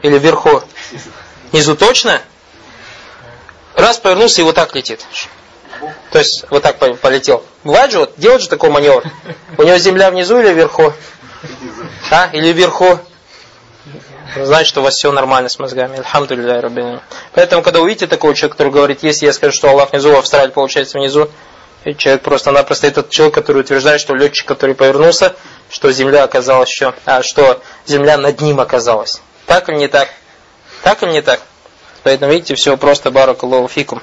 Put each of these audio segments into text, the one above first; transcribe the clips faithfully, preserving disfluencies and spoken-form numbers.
или вверху? Внизу точно? Раз повернулся и вот так летит. То есть вот так полетел. Бывает же, вот, делать же такой маневр. У него земля внизу или вверху? А? Или вверху? Значит, что у вас все нормально с мозгами. Альхамдулилляхи раббил аламин. Поэтому, когда увидите такого человека, который говорит, если я скажу, что Аллах внизу, в Австралии получается внизу, и человек просто-напросто этот человек, который утверждает, что летчик, который повернулся, что земля оказалась еще, а что земля над ним оказалась. Так или не так? Так или не так? Поэтому, видите, все просто баракаллаху фикум.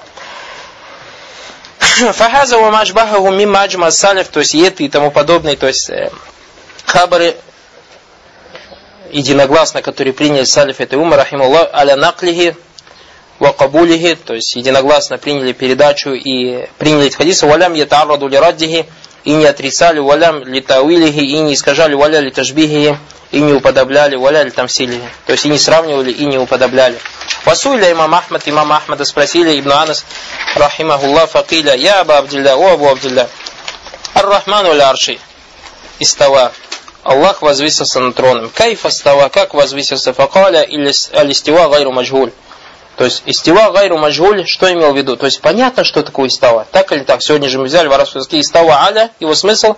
Фахаза ва маджбахаху мимма аджма салиф, то есть и это и тому подобное, то есть э, хабары единогласно, которые приняли салиф этой уммы, рахималлах, аля наклихи ва кабулихи, то есть единогласно приняли передачу и приняли эти хадисы, валям ятарраду ли раддихи, и не отрицали, валям ли тауилихи, и не искажали, валя ли тажбихи, и не уподобляли, валя ли тамсилихи, то есть и не сравнивали, и не уподобляли. Васуиля имам Ахмад, имам Ахмада спросили, Ибн Анас, рахимахуллах, факиля, я Аба Абдилля, о Абу Абдилля, ар-Рахману аль-Арши, истава, Аллах возвысился над троном. Кайф астава, как возвысился, факаля, аль-истива гайру маджгуль. То есть, истива гайру маджгуль, что имел в виду? То есть, понятно, что такое истава. Так или так, сегодня же мы взяли в арабском языке истава аля, его смысл,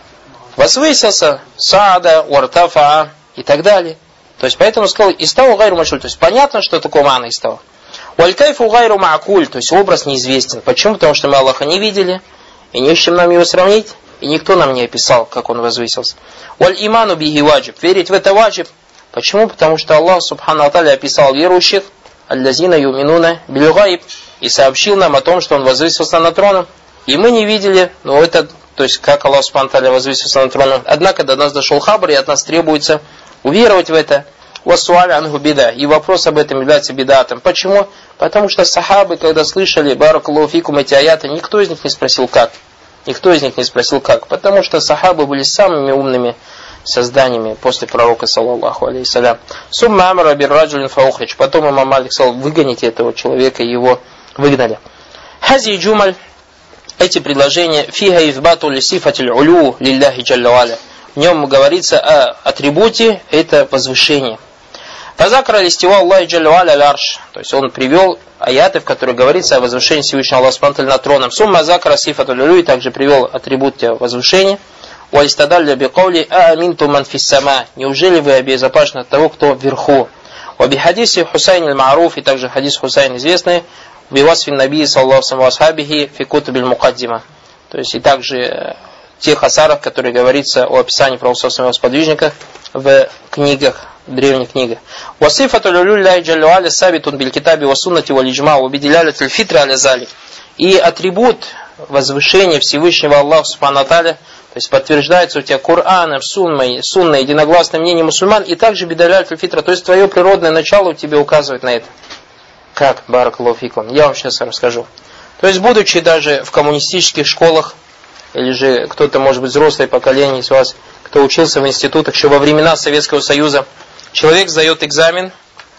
возвысился, саада, уартафаа и так далее. То есть, поэтому сказал, истава гайру маджгуль. То есть, понятно, что такое мана истава. Уаль-кайфу гайру маакуль, то есть, образ неизвестен. Почему? Потому что мы Аллаха не видели, и не с чем нам его сравнить. И никто нам не описал, как он возвысился. Валь иману бихи ваджиб. Верить в это ваджиб. Почему? Потому что Аллах субхану ва тааля описал верующих, аллазина юминуна биль гайб, и сообщил нам о том, что он возвысился над троном. И мы не видели, но это, то есть как Аллах субхану ва тааля возвысился над троном. Однако до нас дошел хабар, и от нас требуется уверовать в это. Вассуаль ангу бида. И вопрос об этом является бидатом. Почему? Потому что сахабы, когда слышали баракаллаху фикум эти аяты, никто из них не спросил как. Никто из них не спросил как. Потому что сахабы были самыми умными созданиями после пророка, саллаллаху алейхиссалям. Сумма амара бир раджулин фаухрич. Потом имам Малик сказал, выгоните этого человека, и его выгнали. Хази джумаль. Эти предложения фиха избату ли сифатиль улю лилляхи джалля валя. В нем говорится о атрибуте, это возвышение. Фазакра листива Аллахи джалля валя аль-арш. То есть он привел аяты, в которых говорится о возвышении Всевышнего Аллаха субхану ва тааля над троном. Сумма закра сифатуль улю, и также привел атрибут возвышения. Уалистадалля бикаули ааминту ман фиссама. Неужели вы обезопасены от того, кто вверху? Уаби хадиси Хусайн аль-Ма'руф, и также хадис Хусайн известный, бивасфин наби саллаллаху алейхи ва асхабихи фи кутубиль мукаддима. То есть и также тех асарах, которые говорится о описании пророка и его сподвижников в книгах, в древних книгах. Васифатуль улюлляхи джалля валя сабитун биль китаби ва суннати валь иджма ва бидилялятиль фитра аля залик. И атрибут возвышения Всевышнего Аллаха субхану ва тааля, то есть подтверждается у тебя Кораном, сунной, сунной, единогласное мнение мусульман, и также бидаляль фитра, то есть твое природное начало тебе указывает на это. Как? Баракаллаху фикум. Я вам сейчас расскажу. То есть, будучи даже в коммунистических школах, или же кто-то, может быть, взрослое поколение из вас, кто учился в институтах еще во времена Советского Союза, человек сдает экзамен,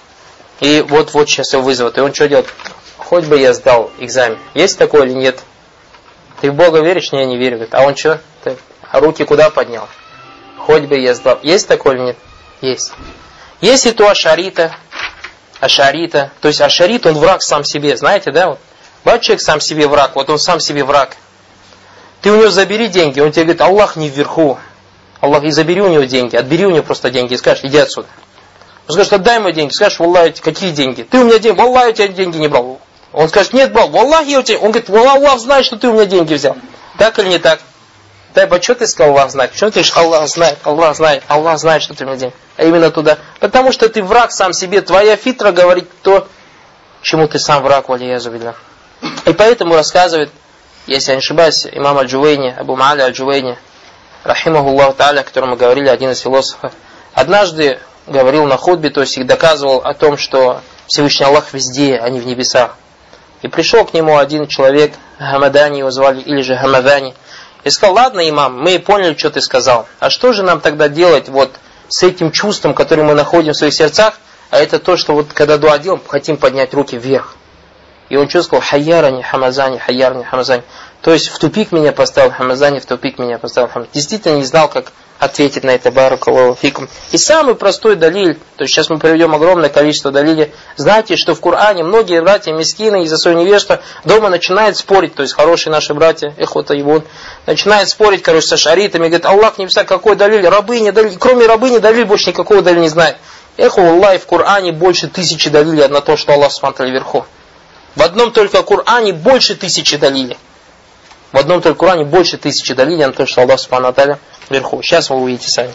и вот-вот сейчас его вызовут. И он что делает? Хоть бы я сдал экзамен. Есть такое или нет? Ты в Бога веришь? Не, я не верю. Говорит, а он что? Ты руки куда поднял? Хоть бы я сдал. Есть такое или нет? Есть. Есть и то ашарита. Ашарита. То есть ашарит, он враг сам себе. Знаете, да? Вот. Бывает человек сам себе враг. Вот он сам себе враг. Ты у него забери деньги. Он тебе говорит, Аллах не вверху. Аллах, и забери у него деньги. Отбери у него просто деньги. И скажешь, иди отсюда. Он скажет, отдай ему деньги. Скажешь, валлахи, какие деньги? Ты у меня деньги. Валлахи, я у тебя деньги не брал. Он скажет, нет, брал. Валлахи, я у тебя. Он говорит, Аллах знает, что ты у меня деньги взял. Так или не так? Дай бы, что ты сказал, Аллах знает? Почему ты говоришь, Аллах знает, Аллах знает, Аллах знает, что ты у меня деньги? А именно туда. Потому что ты враг сам себе. Твоя фитра говорит то, чему ты сам враг, валиязу билля. И поэтому рассказывает, если я не ошибаюсь, имам Аль-Джувейни, Абу Ма'аля Аль-Джувейни, рахимахуллаху тааля, о котором мы говорили, один из философов, однажды говорил на хутбе, то есть и доказывал о том, что Всевышний Аллах везде, а не в небесах. И пришел к нему один человек, Хамадани его звали, или же Хамадани, и сказал, ладно, имам, мы поняли, что ты сказал. А что же нам тогда делать вот с этим чувством, которое мы находим в своих сердцах? А это то, что вот когда дуа делаем, хотим поднять руки вверх. И он что сказал? Хайярани, Хамазани, Хайярани, Хамазани. То есть в тупик меня поставил Хамазани, в тупик меня поставил Хамазани. Действительно не знал, как ответить на это, баракаллаху фикум. И самый простой далиль, то есть сейчас мы приведем огромное количество далилей. Знаете, что в Коране многие братья мискины из-за своего невежества дома начинают спорить, то есть хорошие наши братья, эхота его, начинают спорить, короче, со шаритами, говорят, Аллах не писал, какой далиль, рабыня, далиль, кроме рабыни далиль больше никакого далиля не знает. Эхо, Аллах, в Коране больше тысячи далилей на то, что Аллах субхану вверху. В одном только Коране больше тысячи далилей. В одном только Коране больше тысячи далилей на то, что Аллах субхану вверху. Сейчас вы увидите сами.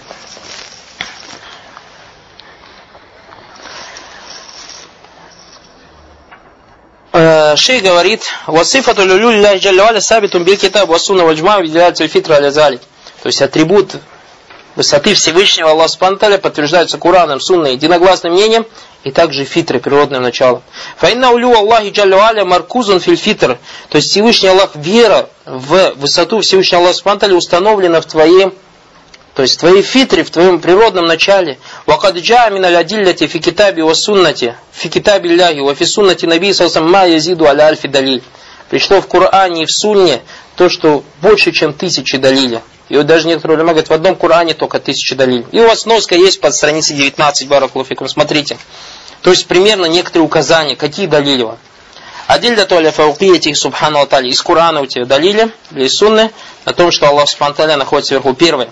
Шейх говорит, «Васифату люлю лилляхи джалля ва'аля сабитун биль китаб ва сунна валь джма' видляется фитра аля зали». То есть атрибут высоты Всевышнего Аллаха субхану ва тааля подтверждается Кораном, Сунной, единогласным мнением и также фитрой, природным началом. Фаинна улю Аллахи джалля ва'аля маркузун филь фитр. То есть Всевышний Аллах, вера в высоту Всевышнего Аллаха субхану ва тааля установлена в твоем, то есть в твоей фитре, в твоем природном начале. وَقَدْ جَاءَ مِنَ الْأَدِلَّةِ فِي كِتَابِ وَالسُّنَّةِ فِي كِتَابِ اللَّهِ وَفِي سُنَّةِ نَبِيِّ صَلَّى اللَّهُ عَلَيْهِ وَسَلَّمَ مَا يَزِيدُ عَلَى أَلْفِ دَلِيلٍ. Пришло в Коране и в Сунне то, что больше, чем тысячи далиля. И вот даже некоторые улема говорят, в одном Коране только тысячи далиль. И у вас сноска есть под страницей девятнадцать, баракаллаху фикум, смотрите. То есть примерно некоторые указания, какие далили. Адилляту аля фауқияти субхану ва тааля. Из Корана у тебя далили, или из Сунны, о том, что Аллах субхану ва тааля находится вверху. Первое.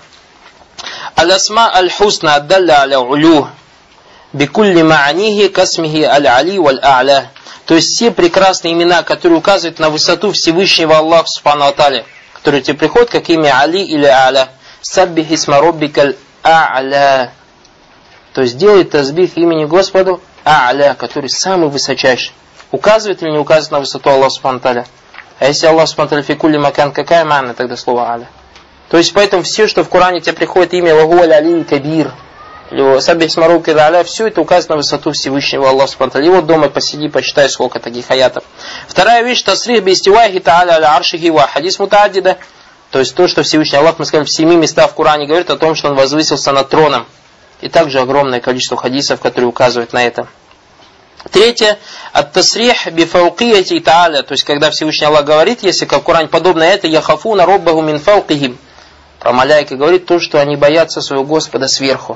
Аль-асма аль-хусна аддалля аля улю бикулли ма'анихи касмихи аль-али валь-а'ля. То есть все прекрасные имена, которые указывают на высоту Всевышнего Аллаха субхану ва тааля, которые тебе приходят как имя Али или А'ля. Саббих исма роббикаль а'ля. То есть делай тазбих имени Господу А'ля, который самый высочайший. Указывает или не указывает на высоту Аллаха субхану ва тааля? А если Аллах субхану ва тааля фи кулли макан, какая манна тогда слово А'ля? То есть поэтому все, что в Коране тебе приходит имя Ваху аль-Али Кабир, или Саббих исма роббикаль а'ля, все это указано на высоту Всевышнего Аллаха субхану ва тааля. И вот дома посиди, почитай, сколько таких аятов. Вторая вещь, тасрих бистивахи та'аля аля аршихи ва хадис мутааддида. То есть то, что Всевышний Аллах, мы сказали, в семи местах в Коране говорит о том, что Он возвысился над троном. И также огромное количество хадисов, которые указывают на это. Третье, ат-тасрих бифауқияти та'аля. То есть когда Всевышний Аллах говорит, если как в Коране подобно это, яхафуна роббаху мин фауқихим. Про маляйки говорит то, что они боятся своего Господа сверху.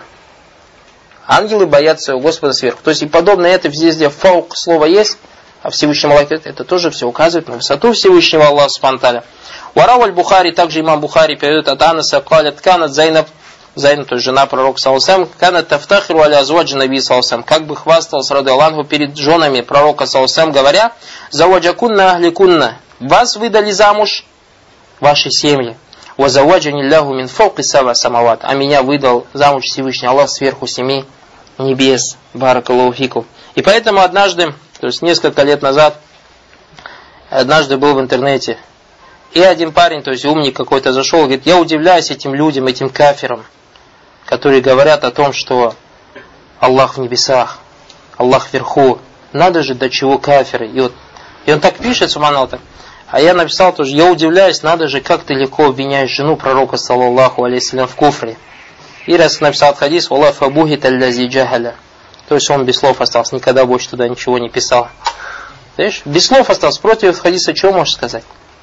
Ангелы боятся своего Господа сверху. То есть и подобно это везде фаук слово есть, а Всевышний Аллах говорит, это тоже все указывает на высоту Всевышнего Аллаха субхану ва тааля. Варау аль-Бухари, также имам Бухари передает от Анаса, калят канат Зайнаб, Зайнаб, то есть жена пророка саллаллаху алейхи ва саллям, канат тафтахиру аля азваджи наби саллаллаху алейхи ва саллям, как бы хвастался радиаллаху анху перед женами пророка саллаллаху алейхи ва саллям, говоря, заваджакунна ахликунна, вас выдали замуж ваши семьи. Вазаваджани лляху мин фауқи саба самават, а меня выдал замуж Всевышний Аллах сверху семи небес. Баракаллаху фикум. И поэтому однажды, то есть несколько лет назад, однажды был в интернете, и один парень, то есть умник какой-то зашел, говорит, я удивляюсь этим людям, этим кафирам, которые говорят о том, что Аллах в небесах, Аллах вверху. Надо же, до чего кафиры. И, вот, и он так пишет, субханаллах. А я написал тоже, я удивляюсь, надо же, как ты легко обвиняешь жену пророка, саллаллаху алейхи ва саллям, в куфре. И раз написал хадис, «Валлах фабухит аллази джахаля». То есть он без слов остался, никогда больше туда ничего не писал. Видишь, без слов остался, против хадиса чего можешь сказать?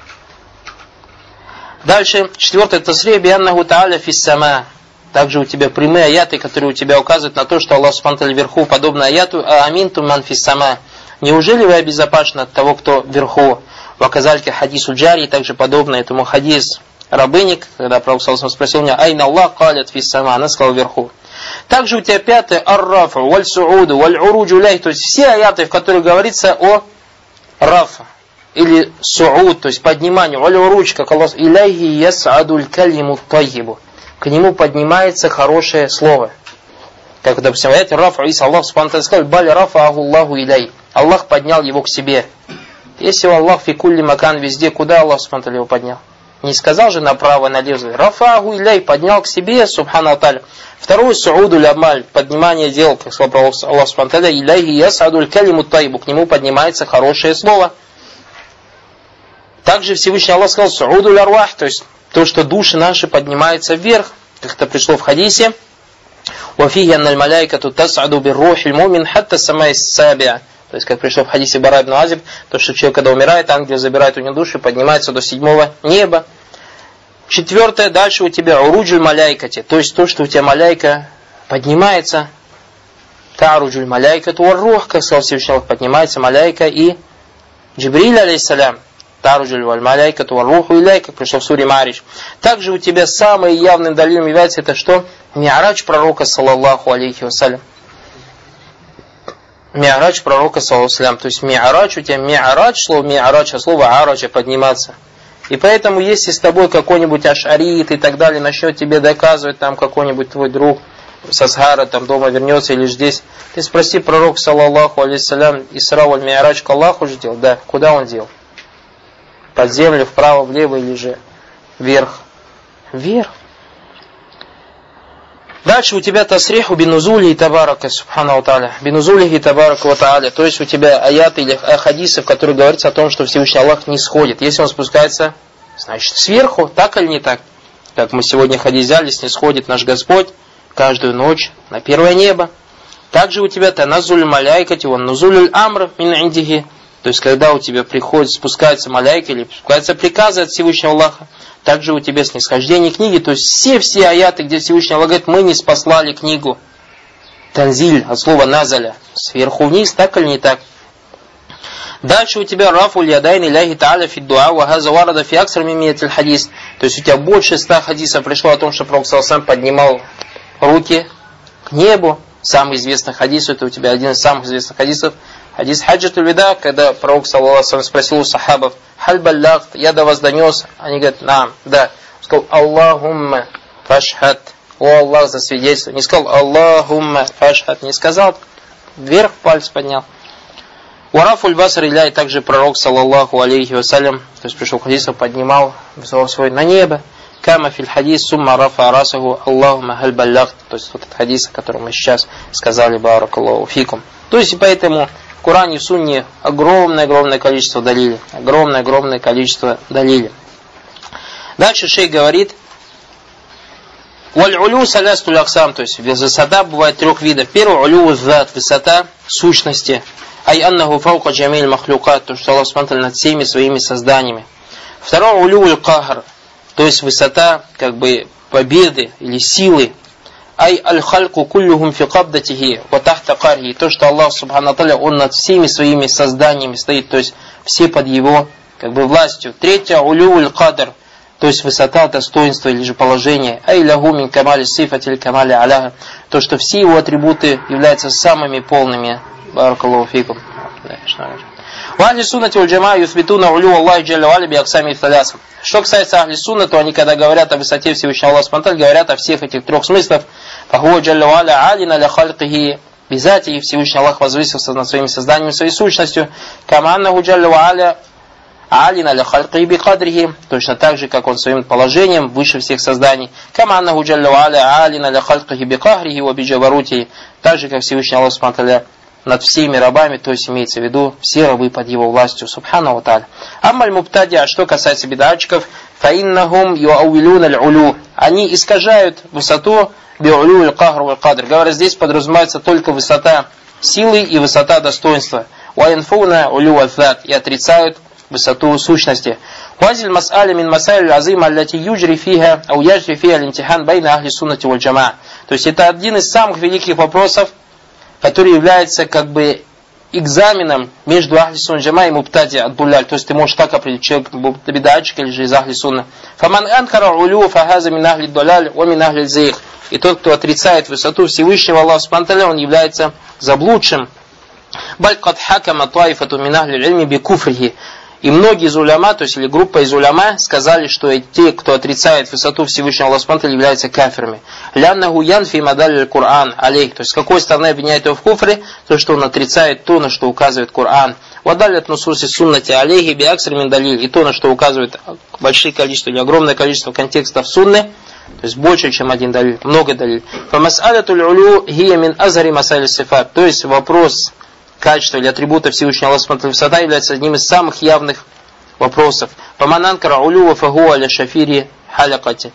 Дальше, четвертое, тасрих бианнаху та'аля фис сама. Также у тебя прямые аяты, которые у тебя указывают на то, что Аллах субхану ва тааля вверху, подобно аяту «Ааминту ман фис сама». Неужели вы обезопасены от того, кто вверху? Ваказальки хадису джари, также подобно этому хадис рабыник, когда пророк саллаллаху алейхи ва саллям спросил меня, айна Аллах калят фис сама, она сказала вверху. Также у тебя пятое, ар-рафу, валь-сууду, валь-уруджу ляхи, то есть все аяты, в которых говорится о рафа, или сууд, то есть подниманию, валь-уруджу, как Аллах, иляхи ясадуль калиму тайибу, к нему поднимается хорошее слово. Как, допустим, в аяте рафа, Иса Аллах субхану ва тааля сказал, баль рафа аху Аллаху иляй, Аллах поднял его к себе. Если Аллах фи кулли макан везде, куда Аллах субхану ва тааля его поднял? Не сказал же направо, налево. Рафаху иляй, поднял к себе, субхану ва тааля. Второй, сууду лямаль, поднимание дел, как сказал Аллах субхану ва тааля, иляйхи ясадуль калиму тайбу, к нему поднимается хорошее слово. Также Всевышний Аллах сказал, сууду лярвах, то есть то, что души наши поднимаются вверх, как это пришло в хадисе. Вафихи анналь маляйкату тасаду биррухиль мумин хатта самай сабиа. То есть, как пришло в хадисе Бара ибн Азиб, то, что человек, когда умирает, ангел забирает у него душу и поднимается до седьмого неба. Четвертое, дальше у тебя уруджуль маляйкати, то есть то, что у тебя маляйка поднимается. Таруджуль маляйкату варрух, как сказал Всевышний Аллах, поднимается маляйка и Джибриль алейхиссалям. Таруджуль валь маляйкату варруху иляй, как пришло в суре Маридж. Также у тебя самым явным далилом является это что? Ми'радж пророка, саллаллаху алейхи вассалям. Ми'радж пророка, саллаллаху алейхи вассалям. То есть ми'радж, у тебя ми'радж, слово ми'радж, а слово араджа, подниматься. И поэтому, если с тобой какой-нибудь ашарит и так далее начнет тебе доказывать, там какой-нибудь твой друг с Асгара там дома вернется или здесь, ты спроси пророка, саллаллаху алейхиссалям, Исра валь ми'радж к Аллаху же делал? Да. Куда он делал? Под землю, вправо, влево или же вверх? Вверх. Дальше у тебя тасриху бинузули и табарака, субхану тааля. Бинузули и табарака ва тааля. То есть у тебя аяты или хадисы, в которых говорится о том, что Всевышний Аллах не сходит. Если он спускается, значит сверху, так или не так? Как мы сегодня хадис взяли, снисходит наш Господь каждую ночь на первое небо. Также у тебя таназуль маляйкати ван нузуль амр мин индихи. То есть когда у тебя приходит, спускается маляйка или спускаются приказы от Всевышнего Аллаха. Также у тебя снисхождение книги, то есть все-все аяты, где Всевышний Аллах говорит, мы не спаслали книгу. Танзиль, от слова назаля, сверху вниз, так или не так. Дальше у тебя рафу ядайн иляхи та'аля фи дуа ва хаза варада фи аксар мимиятиль хадис. То есть у тебя больше ста хадисов пришло о том, что Пророк сам поднимал руки к небу. Самый известный хадис, это у тебя один из самых известных хадисов. Хадис хаджатуль вида, когда Пророк саллаллаху спросил у сахабов, халь баллахт, я до вас донес. Они говорят, нам, да. Он сказал, Аллахумма фашхат. О Аллах, засвидетельствуй. Не сказал, Аллахумма фашхат. Не сказал, вверх палец поднял. Уарафуль басар иляй, также Пророк саллаллаху алейхи вассалям, то есть пришел к хадису, поднимал взор свой на небо. Кама филь хадис сумма рафа расаху Аллахумма халь баллахт. То есть вот этот хадис, о котором мы сейчас сказали, баракаллаху фикум. То есть поэтому в Коране и в Сунне огромное-огромное количество далили. Огромное-огромное количество далили. Дальше шейх говорит, валь-улю салястуль аксам, то есть высота бывает трех видов. Первый улю зат, высота сущности. Ай аннаху фаука джамиль махлюкат, то что Аллах смотрит над всеми своими созданиями. Второй улю кахр, то есть высота как бы победы или силы. Ай аль-хальку куллюхум фи кабдатихи ва тахта кархи, то что Аллах субхану та'аля, он над всеми своими созданиями стоит, то есть все под его как бы властью. Третье улю кадр, то есть высота достоинства или же положения. Ай лаху мин камали сифатиль камали аляха, то что все его атрибуты являются самыми полными. Баракаллаху фикум. Ахли суннати валь джамаа юсбитуна улю Аллахи джалля ва аля би аксами талясам. Что касается ахли сунна, то они когда говорят о высоте Всевышнего Аллаха субхану та'аля, говорят о всех этих трех смыслах. Фахуа джалля ва аля алина ля халькихи бизати, Всевышний Аллах возвысился над своими созданиями, своей сущностью. Кама аннаху джалля ва аля алина ля халькихи би кадрихи, точно так же, как он своим положением выше всех созданий. Кама аннаху джалля ва аля алина ля халькихи би кахрихи ва би джабарутихи, так же, как Всевышний Аллах субхану та'аля над всеми рабами, то есть имеется в виду все рабы под его властью, субхану ва та'аля. Аммаль мубтади, а что касается бид'атчиков, фаиннахум юауилюна аль-улю, они искажают высоту би'улю аль-кахр валь-кадр. Говорят, здесь подразумевается только высота силы и высота достоинства. Уаинфуна улю аль-зат, и отрицают высоту сущности. Вазиль мас'аля мин масайль азима аллати юджри фиха ау яджри фиха аль-имтихан байна ахли суннати валь джамаа. То есть это один из самых великих вопросов, который является как бы экзаменом между ахли сунна джама и мубтади ад-дуляль. То есть ты можешь так определить, человек бид'атчик или же из ахли сунна. Фаман анкара улю фахаза мин ахли дуляль ва мин ахли зейх. И тот, кто отрицает высоту Всевышнего Аллаха субхану та'аля, он является заблудшим. Баль кад хакама таифату мин ахли илми би куфрихи. И многие из уляма, то есть или группа из уляма, сказали, что те, кто отрицает высоту Всевышнего Аллаха субхану та'аля, являются кафирами. Ляннаху янфи мадаль аль-Кур'ан алейх. То есть с какой стороны обвиняет его в куфре? То, что он отрицает то, на что указывает Коран. Вадалят нусуси суннати алейхи би аксар мин далиль. И то, на что указывает большое количество или огромное количество контекстов сунны. То есть больше, чем один далиль, много далиль. Фамас'алятуль улю хия мин азари масаль сифат. То есть вопрос качества или атрибута Всевышнего Аллаха субхану та'аля высота является одним из самых явных вопросов. Фамананкара улю ва фаху аля шафири халякати.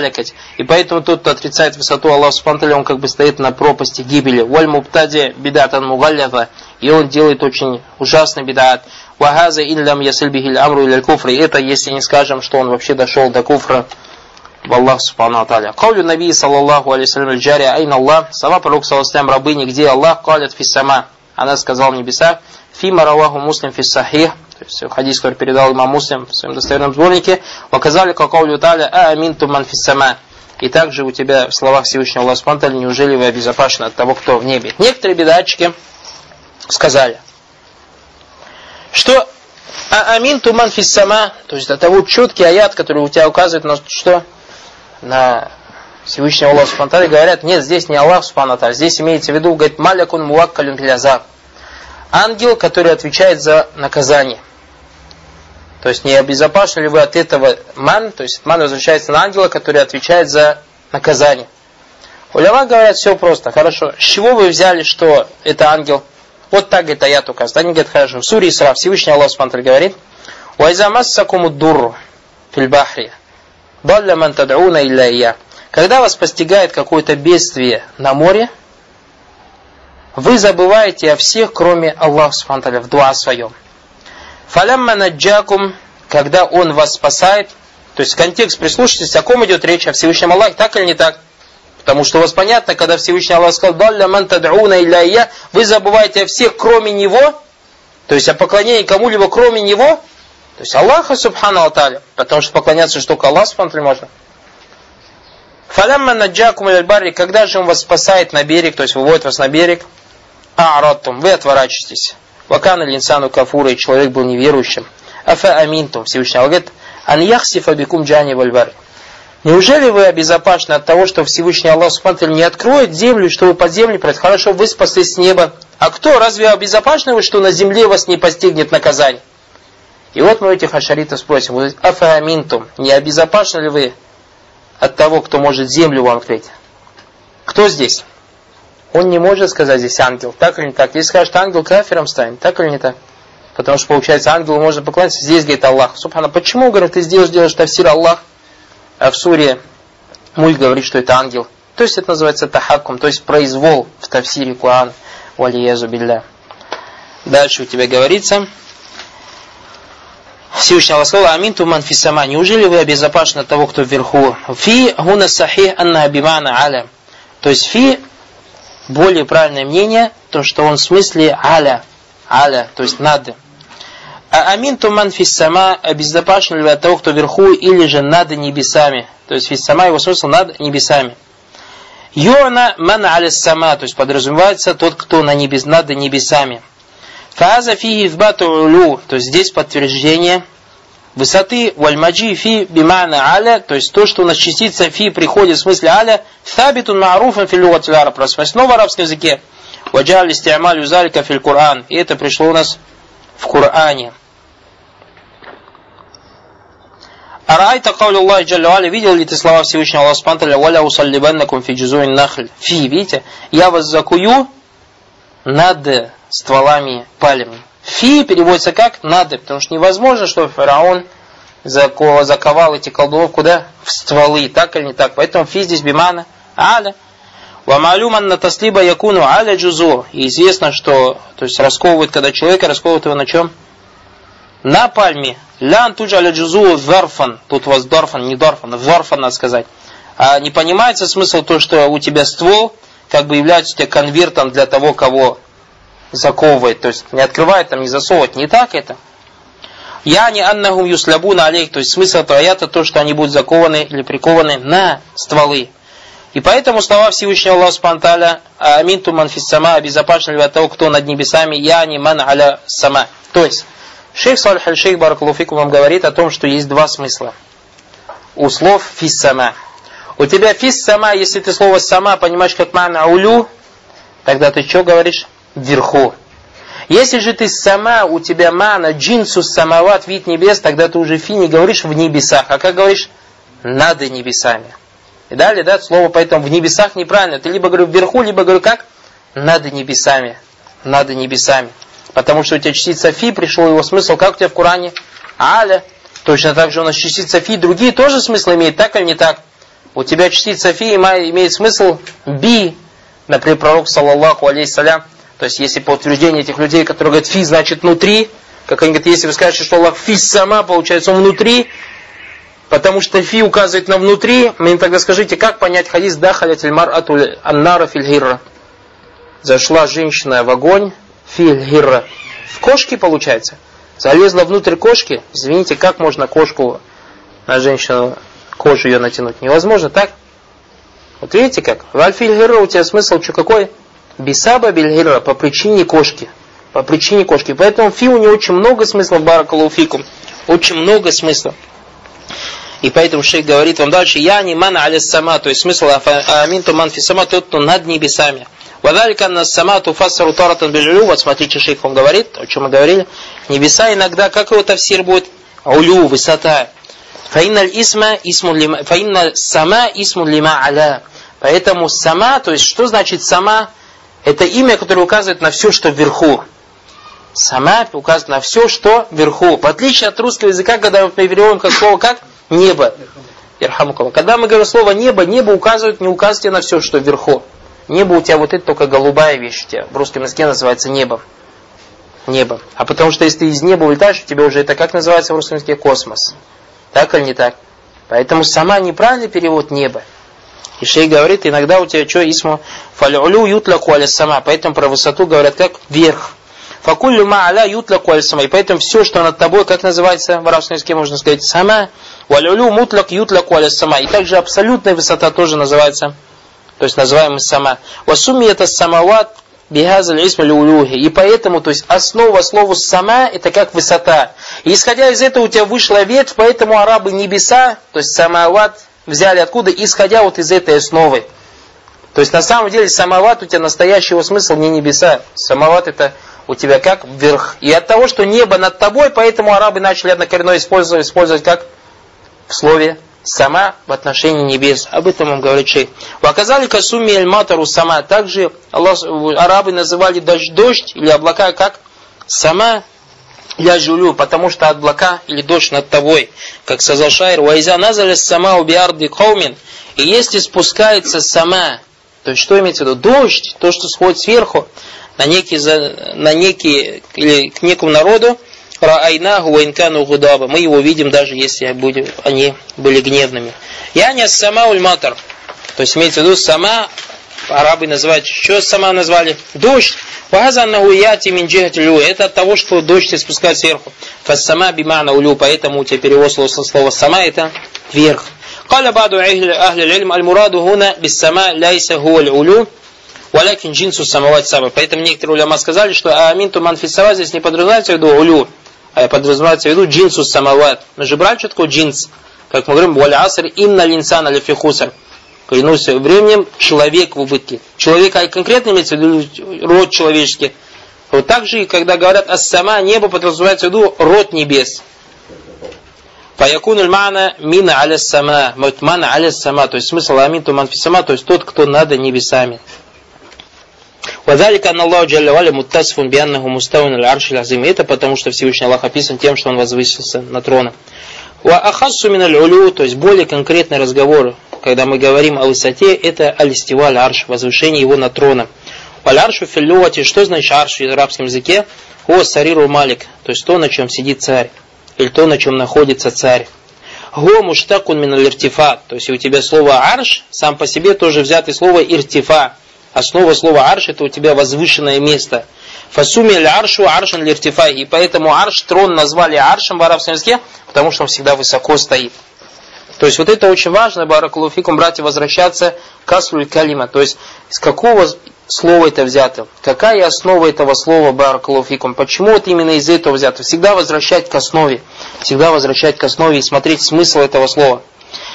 И поэтому тот, кто отрицает высоту Аллаха субхану та'аля, он как бы стоит на пропасти гибели. Валь мубтади бидатан мугалляза. И он делает очень ужасный бидат. Вахаза иллям ясиль бихиль амру иляль куфри. Это если не скажем, что он вообще дошел до куфра. в Аллах субхану тааля. Каулю наби саллаллаху алейхи салям аль-джари айна Аллах. Слова пророка саллаллаху алейхи ва саллям рабыни, где Аллах, калят фис сама. Она сказала в небесах. Фима раваху муслим фис сахих. То есть хадис, который передал имам Муслим в своем достоверном сборнике. Ваказали ка каулю тааля а аминту ман фис сама. И также у тебя в словах Всевышнего Аллаха субхану тааля, неужели вы обезопасены от того, кто в небе? Некоторые бидатчики сказали, что а амин туман фис сама, то есть это вот четкий аят, который у тебя указывает на что? На Всевышнего Аллаха субхану тааля, говорят, нет, здесь не Аллах субхану тааля, здесь имеется в виду, говорит, малякун муаккалюн фил азаб. Ангел, который отвечает за наказание. То есть не обезопасены ли вы от этого ман, то есть ман возвращается на ангела, который отвечает за наказание. Уляма говорят, все просто, хорошо. С чего вы взяли, что это ангел? Вот так, говорит, аят указывает. Они говорят, хорошо. В суре Исра Всевышний Аллах субхану тааля говорит: «Уайза массакуму дурру фил бахри, далля ман тад'уна илля ия». Когда вас постигает какое-то бедствие на море, вы забываете о всех, кроме Аллаха субхану тааля, в дуа своем. «Фалямма наджакум», когда Он вас спасает, то есть контекст, прислушайтесь, о ком идет речь, о Всевышнем Аллахе, так или не так? Потому что у вас понятно, когда Всевышний Аллах сказал: «Далля ман тад'уна илля ия», вы забываете о всех, кроме Него, то есть о поклонении кому-либо, кроме Него, то есть Аллаха субхану тааля, потому что поклоняться что только Аллаху субхану тааля можно. «Фалямма наджакум иляль барри», когда же Он вас спасает на берег, то есть выводит вас на берег, а'радтум, вы отворачиваетесь. «Вакана линсану кафура», и человек был неверующим. «Афа аминтум», Всевышний Аллах говорит: «Ан яхсифа бикум джани валь барри». Неужели вы обезопасены от того, что Всевышний Аллах субхану тааля не откроет землю, что вы под землей пройдете? Хорошо, вы спаслись с неба. А кто? Разве обезопасены вы, что на земле вас не постигнет наказание? И вот мы у этих ашаритов спросим: «Афа аминтум», не обезопасены ли вы от того, кто может землю вам открыть? Кто здесь? Он не может сказать здесь ангел, так или не так. Если скажет ангел, кафиром станет, так или не так? Потому что получается, ангелу можно поклоняться, здесь говорит Аллах. Субхана, почему, говорит, ты сделаешь, делаешь тафсир Аллах, а в суре Мульк говорит, что это ангел? То есть это называется тахаккум, то есть произвол в тафсире Кур'ан. Валиязу билля. Дальше у тебя говорится: Всевышний Аллах сказал: «Амин туман фис сама». Неужели вы обезопасены от того, кто вверху? Фи гуна сахих анна бимана аля. То есть фи, более правильное мнение, то что он в смысле аля, аля, то есть над. А амин туман фис сама, обезопасен ли от того, кто вверху, или же над небесами. То есть фис сама, его смысл над небесами. Юна ман аля сама, то есть подразумевается тот, кто на небес, над небесами. Фаза фи избату улю, то есть здесь подтверждение высоты. Вальмаджи фи бимана аля, то есть то, что у нас частица фи приходит в смысле аля, сабитун ма'руфан фи лугатил араб, снова в арабском языке. Ваджаль исти'малю залика фил Кур'ан, и это пришло у нас в Коране. Арайта кауля Аллахи джалля ва аля, видел ли ты слова Всевышнего Аллаха субхану ва тааля: «Валя усаллибаннакум фи джузуин нахль». Фи, видите, я вас закую над стволами пальм. Фи переводится как над, потому что невозможно, чтобы фараон заковал эти колдунов куда? В стволы, так или не так. Поэтому фи здесь бимана аля. Ва ма'люман на таслиба якуну аля джузу. И известно, что, то есть расковывают, когда человека расковывают его на чем? На пальме. Лян туджа аля джузу зарфан. Тут у вас дарфан, не дарфан, зарфан надо сказать. А не понимается смысл то, что у тебя ствол как бы является у тебя конвертом для того, кого заковывает. То есть не открывает, там не засовывать. Не так это. Я не аннахум юслябуна алейх. То есть смысл этого аята то, что они будут закованы или прикованы на стволы. И поэтому слова Всевышнего Аллаха субхану ва тааля: «Амин туман фис сама», обезопасен ли от того, кто над небесами, я не ман аля сама. То есть шейх Салих аль-Шейх баракаллаху фикум вам говорит о том, что есть два смысла у слов фис сама. У тебя фис сама, если ты слово сама понимаешь как мана улю, тогда ты что говоришь? Вверху. Если же ты сама, у тебя мана джинсу самават, вид небес, тогда ты уже фи не говоришь в небесах, а как говоришь? Над небесами. И далее, да, слово поэтому в небесах неправильно. Ты либо говорю вверху, либо говорю как? Над небесами. Над небесами. Потому что у тебя частица фи, пришел его смысл, как у тебя в Коране? Аля. Точно так же у нас частица фи, другие тоже смысл имеют, так или не так? У тебя частица фи имеет смысл би. Например, пророк, саллаллаху алейхиссалям. То есть, если по утверждению этих людей, которые говорят фи, значит внутри, как они говорят, если вы скажете, что Аллах фи сама, получается он внутри, Потому что фи указывает на внутри. Мне тогда скажите, как понять хадис дахалят аль-мар'ату аннара фил хирра? Зашла женщина в огонь фил хирра. В кошки получается. Залезла внутрь кошки. Извините, как можно кошку на женщину, кожу ее натянуть? Невозможно, так? Вот видите как? Вальфиль хирра, у тебя смысл что какой? Бисаба биль хирра, по причине кошки. По причине кошки. Поэтому фи у него очень много смысла, баракаллаху фикум. Очень много смысла. И поэтому шейх говорит вам дальше, я не ман аля сама, то есть смысл амин то ман фи сама, тот, кто над небесами. Вадалика на сама туфассару таратан биджулю, вот смотрите, шейх вам говорит, о чем мы говорили, небеса иногда, как его тафсир будет? Улю, высота. Фаинна исма исму лима, фаинна сама исму лима аля. Поэтому сама, то есть что значит сама? Это имя, которое указывает на все, что вверху. Сама указывает на все, что вверху. В отличие от русского языка, когда мы переводим как слово как небо. Когда мы говорим слово небо, небо указывает, не указывайте на все, что вверху. Небо у тебя вот это только голубая вещь у тебя. В русском языке называется небо. Небо. А потому что если ты из неба улетаешь, у тебя уже это как называется в русском языке? Космос. Так или не так? Поэтому сама неправильный перевод небо. И шейх говорит, иногда у тебя что, исму фал'улю ютлаку аля сама. Поэтому про высоту говорят как вверх. Факуллю ма аля ютлаку аля сама. И поэтому все, что над тобой, как называется в арабском языке, можно сказать сама. Вал'улю мутлак ютлаку аля сама. И также абсолютная высота тоже называется, то есть называемая сама. Васуми это самават бихазаль исма лиулюхи. И поэтому, то есть основа слова сама, это как высота. И исходя из этого у тебя вышла ветвь, поэтому арабы небеса, то есть самават, взяли откуда? Исходя вот из этой основы. То есть на самом деле самават у тебя настоящего смысла не небеса. Самават это у тебя как вверх. И от того, что небо над тобой, поэтому арабы начали однокоренное использовать, использовать как в слове сама в отношении небес. Об этом он говорит шейх. Оказали касуми эль-матару сама. Также Аллах, арабы называли дождь, дождь или облака как сама ля жулю, потому что облака или дождь над тобой, как сказал шайр, вайза назаля сама убиарди каумин. И если спускается сама, то есть что имеется в виду? Дождь, то, что сходит сверху на некий, на некий или к некому народу, раайнаху вайнкану гудаба. Мы его видим, даже если они были гневными. Яня сама ульматар. То есть имеется в виду сама, арабы называют, что сама назвали? Дождь. Вахазаннаху яти мин джихати лю. Это от того, что дождь спускает сверху. Фассама бимана улю. Поэтому у тебя перевод слова сама это вверх. Каля баду ахли лильм аль-мураду хуна bis сама ляйса хуа улю. Валякин джинсу самават саба. Поэтому некоторые уляма сказали, что аминту манфисава здесь не подразумевается в виду улю, а подразумевается в виду джинсу самават. Мы же брали, что такое джинс? Как мы говорим, валя аср инна линсана лифи хусар. Клянусь временем, человек в убытке. Человек, а конкретно имеется в виду род человеческий. Вот так же, когда говорят ас-сама, небо, подразумевается в виду род небес. Фаякунуль мана мина аля сама. Мана аля сама. То есть смысл аминту манфисама, то есть тот, кто над небесами. Вадалика Аллаху джалля валя муттасифун бианнаху мустауин аль-арши аль-азим. Это потому, что Всевышний Аллах описан тем, что он возвысился на троне. Ва ахассу мин аль-улю, то есть более конкретный разговор, когда мы говорим о высоте, это аль-истива аль-арш, возвышение его над троном. Аль-аршу филлювати, что значит арш в арабском языке? О сариру малик, то есть то, на чем сидит царь, или то, на чем находится царь. Го муштакун мин аль-иртифа, то есть у тебя слово арш сам по себе тоже взято слово иртифа. Основа слова арш это у тебя возвышенное место. Фасуми аль-аршу аршан лиртифа. И поэтому арш, трон назвали аршем в арабском языке, потому что он всегда высоко стоит. То есть вот это очень важно, баракаллаху фикум, братья, возвращаться к аслуль калима. То есть из какого слова это взято? Какая основа этого слова, баракаллаху фикум? Почему вот именно из этого взято? Всегда возвращать к основе. Всегда возвращать к основе и смотреть смысл этого слова.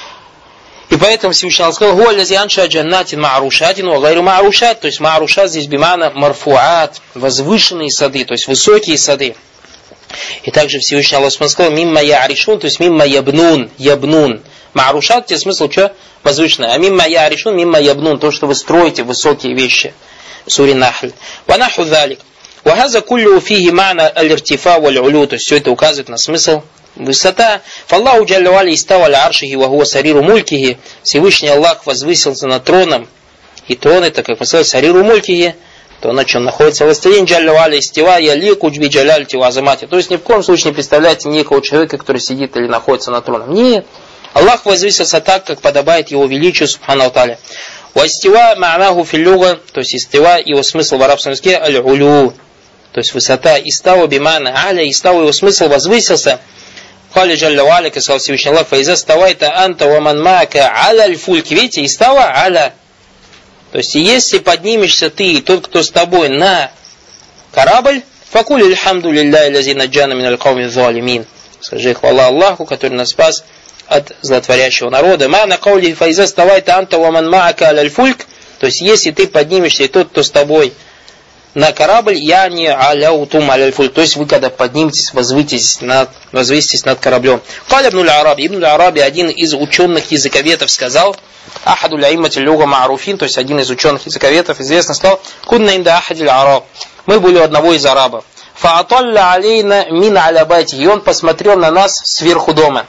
И поэтому Всевышний Аллах сказал: «Гуаллази анша джаннатин ма'рушатин ва гайру ма'рушат». То есть ма'рушат здесь бимана марфуат, возвышенные сады, то есть высокие сады. И также Всевышний Аллах сказал: «Мимма я'ришун», то есть «мимма ябнун», «ябнун». Ма'рушат, где смысл что? Возвышенное. А «мимма я'ришун», «мимма ябнун», то, что вы строите высокие вещи. Сури Нахль. «Ва наху залик». «Ва хаза куллю фиги ма'на аль-иртифа валь-улю». То есть все это указывает на смысл высота. Фаллаху джалля валя истава аля аршихи ва хуа сариру мулькихи. Всевышний Аллах возвысился над троном. И трон это, как мы сказали, сариру мулькихи, то на чем находится властелин джалля валя истива ялику джби джаляльти ва азамати. То есть ни в коем случае не представляете некого человека, который сидит или находится над троном. Нет. Аллах возвысился так, как подобает Его величию, субхану тааля. Вастива ма'наху филлюга, то есть истива, его смысл в арабском языке аль-улю, то есть высота. Истава бимана аля, истава, его смысл возвысился. Хали джалля ва аля, как сказал Всевышний Аллах, фаиза ставайта анта ва ман ма'ака аля аль-фульки. Видите, истава аля. То есть если поднимешься ты и тот, кто с тобой на корабль, факули альхамду лилляхи лази наджана мин аль-кауми залимин. Скажи хвала Аллаху, который нас спас от злотворящего народа. Ма на каули фаиза ставайта анта ва ман ма'ака аля аль-фульк. То есть если ты поднимешься и тот, кто с тобой на корабль, я не аляутум аль-фульк. То есть вы когда подниметесь, возвыситесь над, возвыситесь над кораблем. Каля ибн аль-Араби. Ибн аль-Араби, один из ученых языковедов, сказал, ахаду ляимати люга ма'руфин, то есть один из ученых языковедов, известно, сказал, кунна инда ахади аль-Араб. Мы были у одного из арабов. Фааталля алейна мин алябайти. И он посмотрел на нас сверху дома.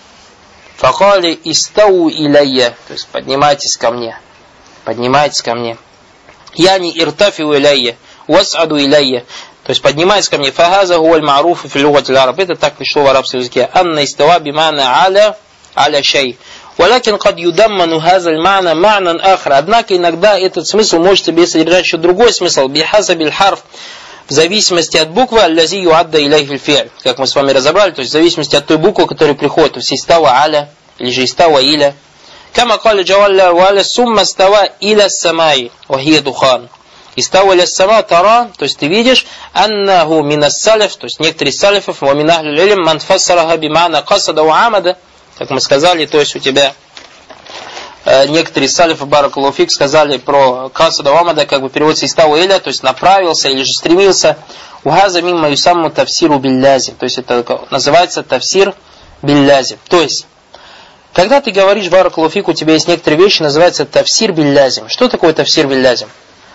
Факали истау иляйя. То есть поднимайтесь ко мне. Поднимайтесь ко мне. Яни иртафиу иляйя. Васаду иляйя. То есть поднимайтесь ко мне. Фахаза гуаль ма'руфу фи лугати аль-араб. Это так пришло в арабском языке. Анна истава бимана аля аля шай. Валякин кад юдамману хазаль ма'на ма'нан ахра. Однако иногда этот смысл может себе содержать еще другой смысл. Бихасабиль харф. В зависимости от буквы, аллази юадда иляйхи фи'ль, как мы с вами разобрали, то есть в зависимости от той буквы, которая приходит, то есть истава аля, или же истава иля. Кама каля джавалля валя сумма става иля самай, вахия духан. Истава иля сама тара, то есть ты видишь, аннаху минас салиф, то есть некоторые салифов, ва мин ахли илм ман фассараха бимана касада ва амада, как мы сказали, то есть у тебя некоторые салифы баракаллаху фик сказали про касада ва амада, как бы переводится истава иля, то есть направился или же стремился. Ухаза мимма юсамму тавсиру биллязим, то есть это называется тавсир биллязим. То есть, когда ты говоришь баракаллаху фик, у тебя есть некоторые вещи, называется тавсир биллязим. Что такое тавсир биллязим?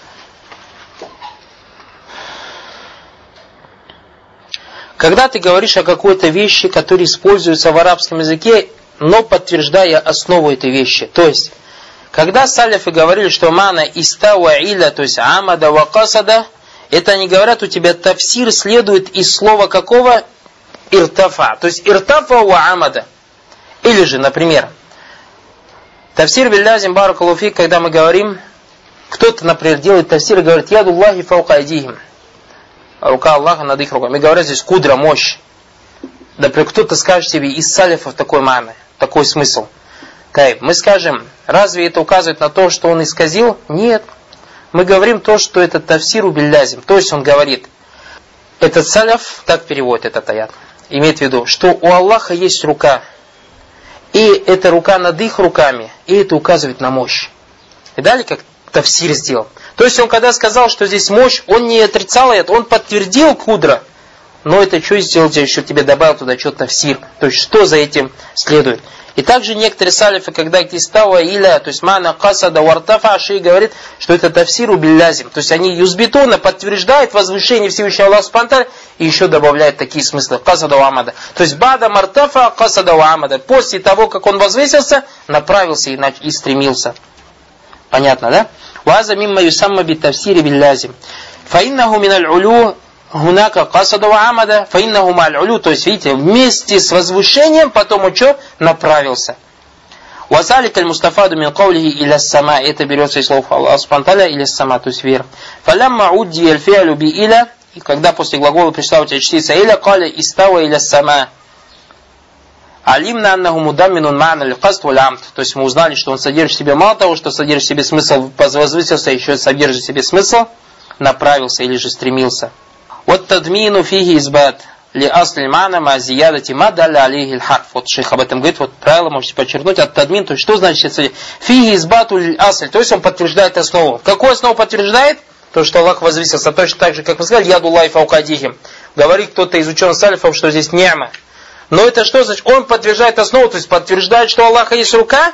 Когда ты говоришь о какой-то вещи, которая используется в арабском языке, но подтверждая основу этой вещи. То есть, когда салифы говорили, что мана истава иля, то есть амада ва касада, это они говорят, у тебя тавсир следует из слова какого? Иртафа. То есть иртафа ва амада. Или же, например, тавсир биллязим баракаллаху фик, когда мы говорим, кто-то, например, делает тавсир и говорит, ядуллахи фаука айдихим. Рука Аллаха над их руками. И говорят здесь кудра, мощь. Например, кто-то скажет тебе из салифов такой маны, такой смысл. Мы скажем, разве это указывает на то, что он исказил? Нет. Мы говорим то, что это тавсиру биллязим. То есть он говорит, этот салиф, так переводит этот аят, имеет в виду, что у Аллаха есть рука. И эта рука над их руками, и это указывает на мощь. И далее как тавсир сделал. То есть он когда сказал, что здесь мощь, он не отрицал это, он подтвердил кудра. Но это что сделал, еще тебе добавил туда что-то тавсир. То есть что за этим следует. И также некоторые салифы, когда кистава иля, то есть мана касада вартафа, шей говорит, что это тавсиру биллязим. То есть они юзбитона подтверждают возвышение Всевышнего Аллаха субхану ва тааля и еще добавляют такие смыслы. Касада ва амада. То есть бада мартафа касада ва амада. После того, как он возвысился, направился и, и стремился. Понятно, да? Ваза мимма юсамма би тавсири биллязим. Фаиннаху миналь улю гунака касада ва амада, фаиннаху маль улю. То есть, видите, вместе с возвышением, потом он что? Направился. Вазалик аль мустафаду мин каулихи иля сама. Это берется из слов Аллаха субхану ва тааля иля сама, то есть вверх. Фалямма удди аль фи'лю би иля. И когда после глагола пришла у тебя частица иля, каля истава иля сама. Алимна аннаху мудамминун ма'на аль-касд валь-амд. То есть мы узнали, что он содержит в себе мало того, что содержит в себе смысл, возвысился, еще содержит в себе смысл, направился или же стремился. Вот тадмину фиги избат ли асли мана ма зиядати ма далля алейхи аль-харф. Вот шейх об этом говорит, вот правило можете подчеркнуть, от тадмин, то есть что значит фиги избату асль, то есть он подтверждает основу. Какую основу подтверждает? То, что Аллах возвысился, точно так же, как мы сказали, ядуллахи фаука айдихим. Говорит кто-то из ученых салифов, что здесь ни'ма. Но это что значит? Он подтверждает основу, то есть подтверждает, что у Аллаха есть рука.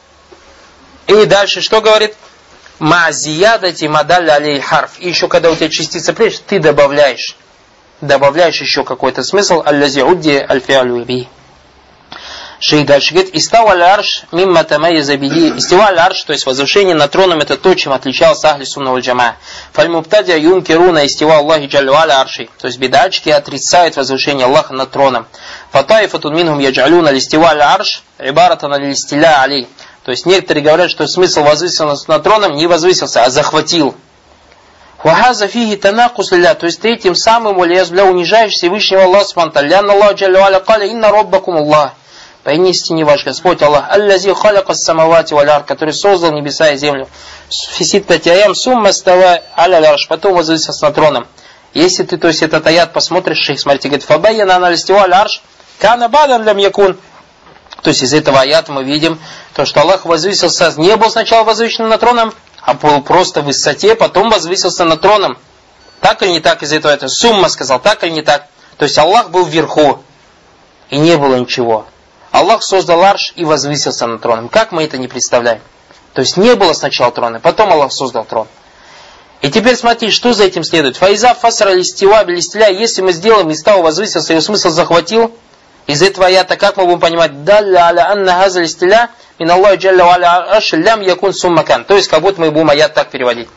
И дальше что говорит? Ма зиядати мадаль алей харф. И еще когда у тебя частица прежде, ты добавляешь. Добавляешь еще какой-то смысл. Аллази удди аль-фи'алю би. Шейх дальше говорит, «Истава аль-арш мимма тамайяза биhi». Истива аль-арш, то есть возвышение над троном, это то, чем отличался ахли сунна валь джамаа. Фаль-мубтадия юнкируна истива Аллахи джаллю аля арши. То есть бидачки отрицают возвышение Аллаха над троном. Фатаифатун минхум яджалюна листива аль-арш ибаратан аль-истиля али. То есть некоторые говорят, что смысл возвысился над троном не возвысился, а захватил. Вахаза фиги танакус лилля. То есть ты этим самым валиязбля унижаешь Всевышнего Аллаха субхану ва тааля. Аллаху джаллю аля каля инна роббакум Аллах. Поистине ваш Господь Аллах, аллази халака самавати валь ард, который создал небеса и землю. Фиситтати аям сумма става аля арш, потом возвысился над троном. Если ты, то есть этот аят посмотришь, шейх, смотрите, говорит, фабайяна аналь стива аль арш, кана бадан лям якун. То есть из этого аята мы видим, то, что Аллах возвысился, не был сначала возвышенным над троном, а был просто в высоте, потом возвысился над троном. Так или не так из этого аята? Сумма сказал, так или не так? То есть Аллах был вверху, и не было ничего. Аллах создал арш и возвысился над троном. Как мы это не представляем? То есть не было сначала трона, потом Аллах создал трон. И теперь смотри, что за этим следует. Фаиза фасра листива билистиля, если мы сделаем из того возвысился, его смысл захватил, из этого аята, как мы будем понимать, далля аля анна хаза листиля мин Аллахи джалля ва аля арш лям якун суммакан. То есть как будто мы будем аят так переводить.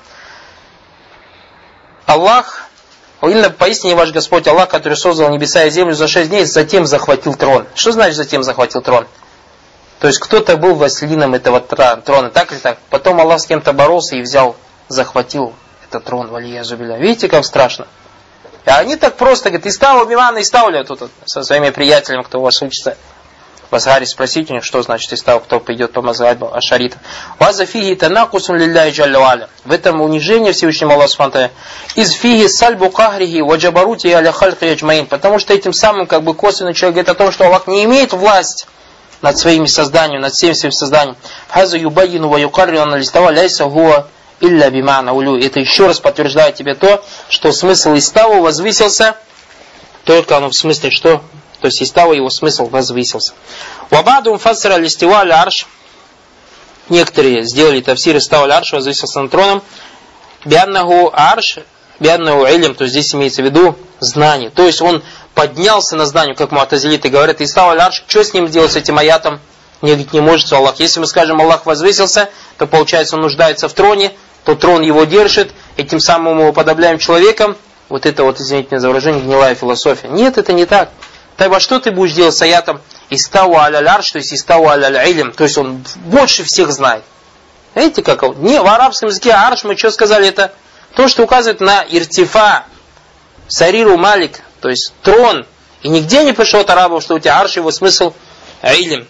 Аллах, именно поистине ваш Господь Аллах, который создал небеса и землю за шесть дней, затем захватил трон. Что значит затем захватил трон? То есть кто-то был властелином этого трона, так или так? Потом Аллах с кем-то боролся и взял, захватил этот трон, валия зубиля. Видите, как страшно? А они так просто говорят, Истау Мимана, Истауля, тут вот, со своими приятелями, кто у вас учится. В Азгаре спросите у них, что значит Истау, кто пойдет по мазхабу ашарита. Ваза фиги танакусун лилляхи джалля ва аля. В этом унижение Всевышнего Аллаха субхану ва тааля. Из фиги сальбу кахрихи ва джабарути аля хальқи аджмаин. Потому что этим самым как бы косвенно человек говорит о том, что Аллах не имеет власть над своими созданиями, над всем своим созданием. Хаза юбайину ва юкаррию анна листава ляйса хуа илля бимана улю. Это еще раз подтверждает тебе то, что смысл истава возвысился, только оно в смысле что? То есть истава его смысл возвысился. Вабадум фасра листива аль арш. Некоторые сделали тафсир истава аль арш, возвысился над троном. Бианнаху арш, бианнаху илм, то есть здесь имеется в виду знание. То есть он поднялся на знание, как муатазилиты говорят, истава аль арш, что с ним делать, с этим аятом? Не, не может Аллах. Если мы скажем Аллах возвысился, то получается он нуждается в троне, то трон его держит, и тем самым мы его подобляем человеком. Вот это вот, извините меня за выражение, гнилая философия. Нет, это не так. Тогда что ты будешь делать с аятом истау аль арш, то есть истау аль илм, то есть он больше всех знает. Видите, как он? Не, в арабском языке арш, мы что сказали, это то, что указывает на иртифа, сариру малик, то есть трон. И нигде не пришло от арабов, что у тебя арш, его смысл илм.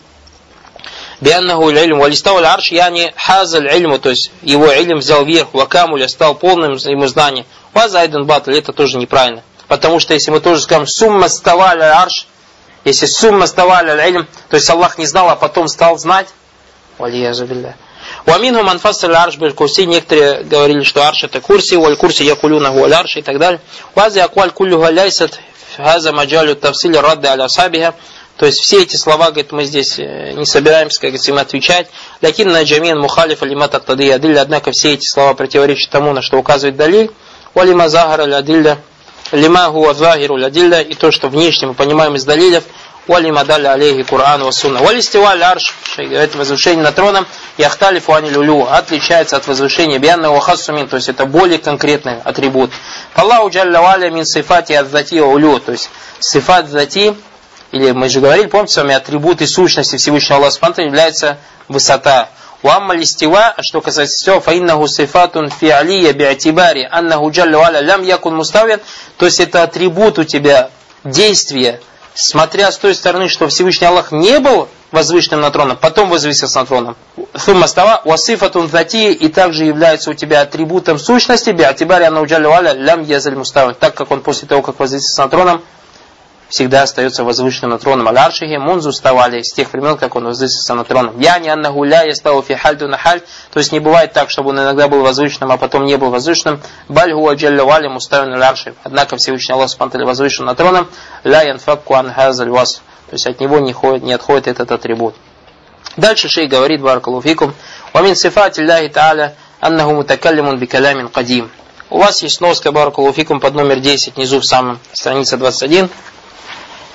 Бианнаху илм, валистау аль арш, яни хазаль илму, то есть его илм взял вверх, вакамуля стал полным ему знанием. Вазайден батл, это тоже неправильно. Потому что если мы тоже скажем сумма ставаль аль арш, если сумма ставаль аль илм, то есть Аллах не знал, а потом стал знать. Валия зубилля. Уаминху манфасаль арш биль курси, некоторые говорили, что арш это курси, валь курси якулюнаху аль арш и так далее. Вази акваль куллюха ляйсат хаза маджалю тавсиля радда аля асабиха. То есть все эти слова, говорит, мы здесь не собираемся, как говорится, им отвечать. Лякин на джамин мухалиф алимат аттады адилля, однако все эти слова противоречат тому, на что указывает далиль. Валима захар аль адилля. Лима хуа захиру ладилля, и то, что внешне мы понимаем из далилев, валима далля алейхи Кур'ан ва сунна. Валистива аль арш, это возвышение над троном, яхталифу ани люлю, отличается от возвышения бианна ва хассумин, то есть это более конкретный атрибут. Аллаху джалля валя мин сифати адзати ва улю, то есть сифат зати, или мы же говорили, помните с вами, атрибуты сущности Всевышнего Аллаха субхану ва тааля является высота. Уамма листива, что касается всего, фаиннаху сифатун фи'алия би'атибари аннаху джалля валя лям якун муставин, то есть это атрибут у тебя действия, смотря с той стороны, что Всевышний Аллах не был возвышенным над троном, потом возвысился над троном. Сумма става уасифатун зати, и также является у тебя атрибутом сущности би'атибари аннаху джалля валя лям язаль муставин, так как он после того, как возвысился над троном, всегда остается возвышенным над троном аль-аршихи мунзу ставали с тех времен, как он возвысился над троном. Яни аннаху ля ястау фи халь дуна халь, то есть не бывает так, чтобы он иногда был возвышенным, а потом не был возвышенным. Баль хуа джалля вали муставин аль-арши. Однако Всевышний Аллах субхану ва тааля возвышен над троном. Ля янфакку ан хазаль вас. То есть от него не, ходит, не отходит этот атрибут. Дальше шейх говорит, баракаллаху фикум, ва мин сифати Аллахи та'аля аннаху мутакаллимун би калямин кадим. У вас есть сноска, баракаллаху фикум, под номер десять, внизу в самом, страница двадцать один.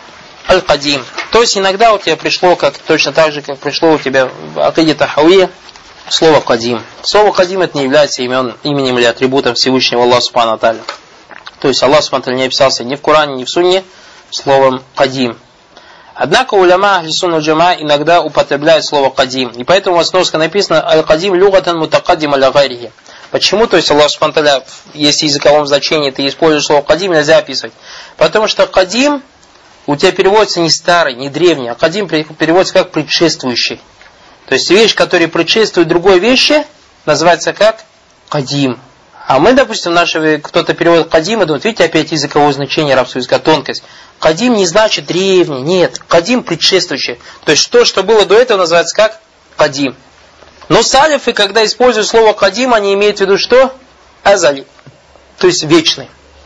аль-кадим. То есть иногда у тебя пришло, как, точно так же, как пришло у тебя в акиде тахауия, слово кадим. Слово кадим это не является имен, именем или атрибутом Всевышнего Аллаха Субхану ва Тааля. То есть Аллах Субхану ва Тааля не описался ни в Коране, ни в Сунне словом кадим. Однако уляма ахли сунна валь джамаа иногда употребляют слово кадим. И поэтому в основе написано аль-кадим люгатан мутакаддим аля гайрихи. Почему? То есть Аллах Субхану ва Тааля, если в языковом значении ты используешь слово кадим, нельзя описывать. Потому что кадим у тебя переводится не старый, не древний, а кадим переводится как предшествующий. То есть вещь, которая предшествует другой вещи, называется как кадим. А мы, допустим, наши, кто-то переводит кадим и думает, видите, опять языковое значение арабского языка, тонкость. Кадим не значит древний, нет. Кадим предшествующий. То есть то, что было до этого, называется как кадим. Но салифы, когда используют слово кадим, они имеют в виду что? Азали. То есть вечный.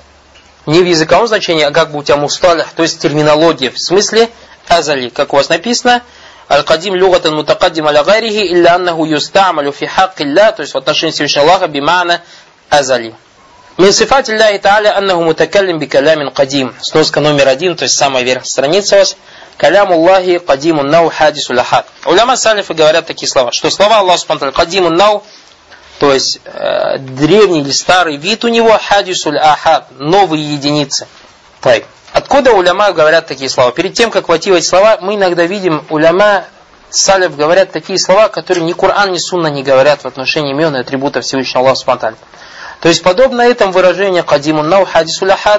Не в языковом значении, а как бы у тебя мусталих, то есть терминология. В смысле азали. Как у вас написано, аль-кадим люгатан мутакаддим аля гайрихи илля аннаху юстамалю фи хакки илля, то есть в отношении Всевышнего Аллаха бимана азали. Мин сифати Аллахи Тааля аннаху мутакаллим би калямин кадим. Сноска номер один, то есть самая верхняя страница у вас. Каляму Аллахи кадимун нау хадису лахад. Уляма салифы говорят такие слова, что слова Аллаха субхану ва тааля кадимун нау, то есть э, древний или старый вид у него, хадисуль ахад, новые единицы. Так. Откуда уляма говорят такие слова? Перед тем, как войти в эти слова, мы иногда видим, уляма салиф говорят такие слова, которые ни Коран, ни Сунна не говорят в отношении имен и атрибутов Всевышнего Аллаха субхану ва тааля. То есть подобно этому выражению кадимун нау хадисуль ахад,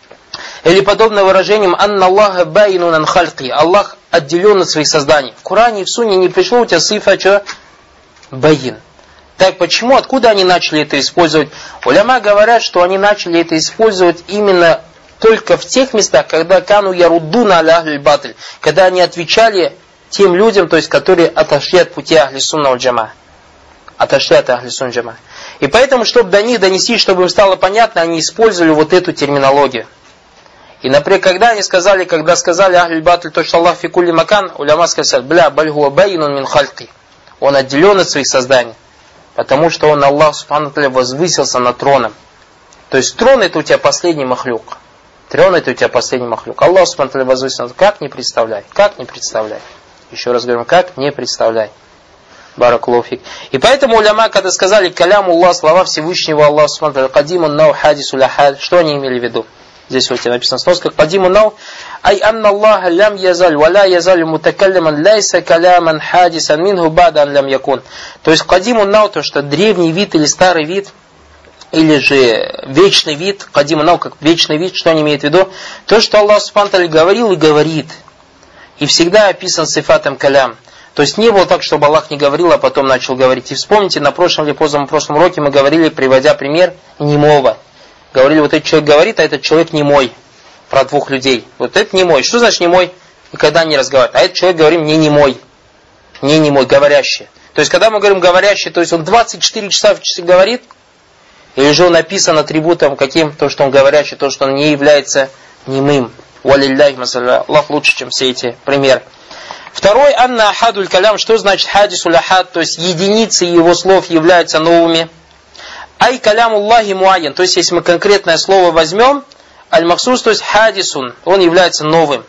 или подобно выражениям «Анна Аллаха байнун ан хальки», Аллах отделен от своих созданий. В Коране и в Сунне не пришло у тебя сифа, что? Байин. Так почему, откуда они начали это использовать? Уляма говорят, что они начали это использовать именно только в тех местах, когда кану яруддуна аля ахль батль, когда они отвечали тем людям, то есть которые отошли от пути ахли сунна валь джамаа. Отошли от ахли сунна валь джамаа. И поэтому, чтобы до них донести, чтобы им стало понятно, они использовали вот эту терминологию. И, например, когда они сказали, когда сказали ахль батль, то что Аллах фи кулли макан, уляма сказали, бля, бальгуа байнун мин хальки. Он отделен от своих созданий. Потому что он, Аллах субхану ва тааля, возвысился над троном. То есть трон это у тебя последний махлюк. Трон это у тебя последний махлюк. Аллах субхану ва тааля возвысился. Как не представляй? Как не представляй? Еще раз говорим, как не представляй. Баракаллаху фик. И поэтому уляма, когда сказали каляму Аллах, слова Всевышнего Аллаха субхану ва тааля, кадимун нау хадисуль ахад, что они имели в виду? Здесь вот написано сноска кадимун нау, ай анна Аллаха лям язаль, валя язаль мутакаллиман лайса каляман хадисан минху бадан лям якун. То есть кадимун нау, то что древний вид или старый вид, или же вечный вид, кадимун нау как вечный вид, что они имеют в виду? То, что Аллах субхану ва тааля говорил и говорит, и всегда описан сифатом калям. То есть не было так, чтобы Аллах не говорил, а потом начал говорить. И вспомните, на прошлом или позднем прошлом уроке мы говорили, приводя пример немого. Говорили, вот этот человек говорит, а этот человек немой. Про двух людей. Вот это немой. Что значит немой? Никогда не разговаривает. А этот человек, говорим, не немой. Не немой, говорящий. То есть, когда мы говорим говорящий, то есть он двадцать четыре часа в часы говорит, или же он написан атрибутом каким? То, что он говорящий, то, что он не является немым. Валилляхи масалля. Аллах лучше, чем все эти примеры. Второй, анна ахадуль калям. Что значит хадисуль ахад? То есть, единицы его слов являются новыми. Ай калям Аллахи муайян. То есть, если мы конкретное слово возьмем, аль-махсус, то есть хадисун, он является новым.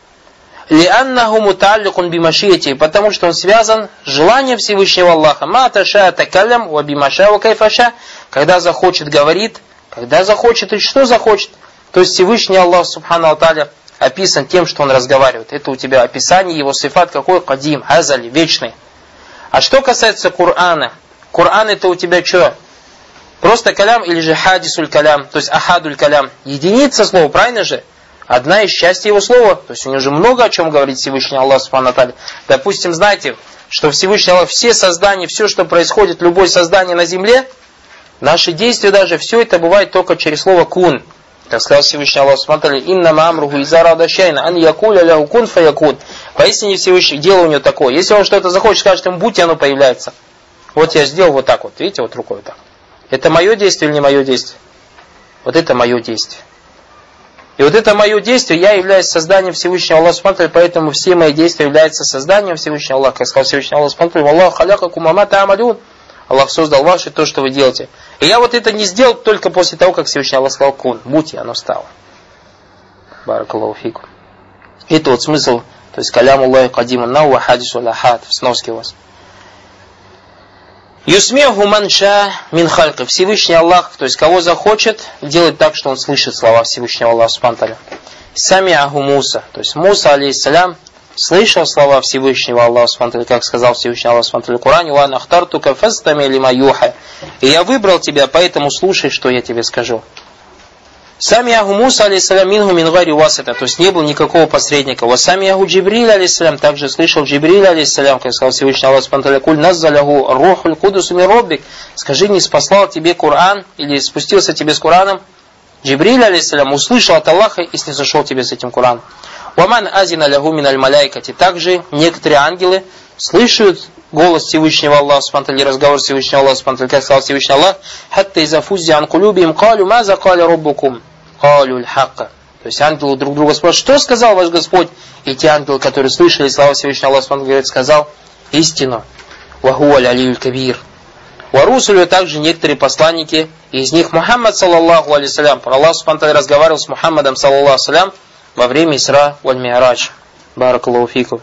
Лианнаху муталликун бимашияти, потому что он связан с желанием Всевышнего Аллаха. Ма таша такалям ва бимаша ва кайфаша. Когда захочет, говорит, когда захочет и что захочет. То есть Всевышний Аллах субхану ва тааля описан тем, что он разговаривает. Это у тебя описание его сифат какой? Кадим, азали, вечный. А что касается Корана, Коран это у тебя что? Просто калям или же хадисуль калям, то есть ахадуль калям. Единица слова, правильно же? Одна из частей его слова. То есть у него же много о чем говорит Всевышний Аллах субхану ва тааля. Допустим, знаете, что Всевышний Аллах, все создания, все, что происходит, любое создание на земле, наши действия даже, все это бывает только через слово кун. Как сказал Всевышний Аллах субхану ва тааля, иннама амруху иза арада шай'ан ан якуля лаху кун фаякун. Поистине Всевышний, дело у него такое. Если он что-то захочет, скажет ему будь, и оно появляется. Вот я сделал вот так вот, видите, вот рукой вот так. Это мое действие или не мое действие? Вот это мое действие. И вот это мое действие, я являюсь созданием Всевышнего Аллаха субхану ва тааля, поэтому все мои действия являются созданием Всевышнего Аллаха. Как сказал Всевышний Аллах субхану ва тааля, Аллах халяка ма та'амалюн. Аллах создал ваше то, что вы делаете. И я вот это не сделал только после того, как Всевышний Аллах сказал кун. Будь, и оно стало. Баракаллаху фикум. Это вот смысл, то есть калям Аллахи кадимун нау ва хадису лахад, в сноске у вас. Юсмеху манша мин халька. Всевышний Аллах, то есть кого захочет, делает так, что он слышит слова Всевышнего Аллаха субхану ва тааля. Самиаху Муса, то есть Муса алейхиссалям слышал слова Всевышнего Аллаха субхану ва тааля, как сказал Всевышний Аллах субхану ва тааля в Коране: «Ва ана ахтартука фастами лима юха». И я выбрал тебя, поэтому слушай, что я тебе скажу. Самиаху Муса алейхиссалям минху мин гари васита, то есть не было никакого посредника. Ва самиаху Джибриль алейхиссалям, также слышал Джибриль алейхиссалям, как сказал Всевышний Аллах субхану ва тааля: «Куль наззаляху рухуль кудус мин роббик». Скажи, не спаслал тебе Коран или спустился тебе с Кораном Джибриль алейхиссалям, услышал от Аллаха и снизошел тебе с этим Кораном. Ваман азина ляху мин аль маляйкати, также некоторые ангелы слышат голос Всевышнего Аллаха субхану ва тааля, разговор Всевышнего Аллаха субхану ва тааля, как сказал Всевышний Аллах: «Хатта иза фуззи ан кулюбихим калю маза каля роббукум калю аль-хакка». То есть ангелы друг друга спрашивают: что сказал ваш Господь? И те ангелы, которые слышали слова Всевышнего Аллаха субхану ва тааля, сказал истину. Ваху аль-алиюль кабир. Варусулю, также некоторые посланники, из них Мухаммад саллаллаху алейхиссалям. Аллах субхану ва тааля разговаривал с Мухаммадом саллаллаху алейхиссалям во время Исра валь Ми'радж. Баракаллаху фикум.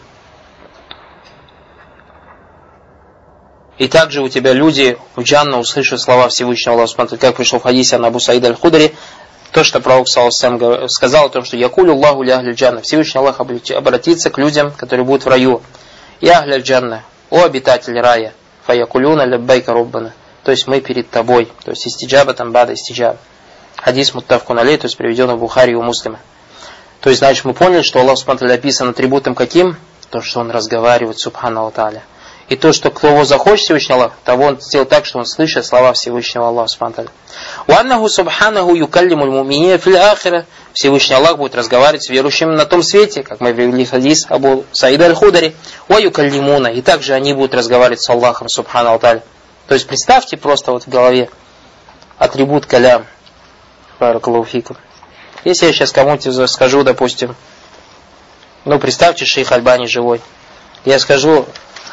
И также у тебя люди в Джанна услышат слова Всевышнего Аллаха субхану ва тааля, как пришло в хадисе от Абу Саида аль-Худри, то, что пророк саллаллаху сказал о том, что «Якулю Аллаху ля ахлиль джанна», Всевышний Аллах обратится к людям, которые будут в раю. «Я ахлиль джанна», о обитатель рая, «Фаякулюна ляббайка роббана», то есть мы перед тобой, то есть истиджаба там бада истиджаба. Хадис муттафкун алейх, то есть приведен в Бухари и у Муслима. То есть, значит, мы поняли, что Аллах субхану ва тааля описан атрибутом каким? То, что он разговаривает субхану ва тааля. И то, что кто его захочет, Всевышний Аллах, того он сделал так, что он слышит слова Всевышнего Аллаха субхану ва тааля. «Уаннаху субханаху юкаллимуль муминина фил ахира». Всевышний Аллах будет разговаривать с верующими на том свете, как мы привели хадис Абу Саида аль-Худари. «Ва юкаллимуна». И также они будут разговаривать с Аллахом субхану ва тааля. То есть представьте просто вот в голове атрибут калям. Баракаллаху фикум. Если я сейчас кому-то скажу, допустим, ну представьте, шейх Альбани живой. Я скажу,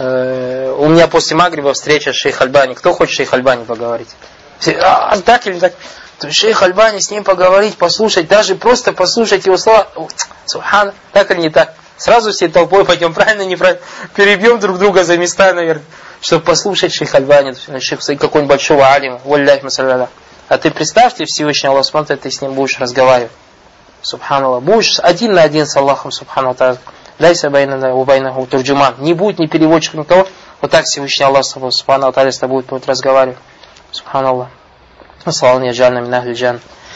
э, у меня после Магриба встреча с шейх Альбани. Кто хочет шейх Альбани поговорить? А, так или так? То есть шейх Альбани, с ним поговорить, послушать, даже просто послушать его слова. Субхан, так или не так? Сразу все толпой пойдем, правильно, неправильно? Перебьем друг друга за места, наверное, чтобы послушать шейх Альбани, шейх какой-нибудь большого алима. Валляхи масалляля. А ты представьте, Всевышний Аллах субхану ва тааля, ты с ним будешь разговаривать. Субханаллах. Будешь один на один с Аллахом субхану ва тааля. Дайся байна убайнаху турджуман. Не будет ни переводчика, никого. Вот так Всевышний Аллах субхану ва тааля с тобой будет разговаривать. Субханаллах. Ассалам яджальна мин ахлиль джанна.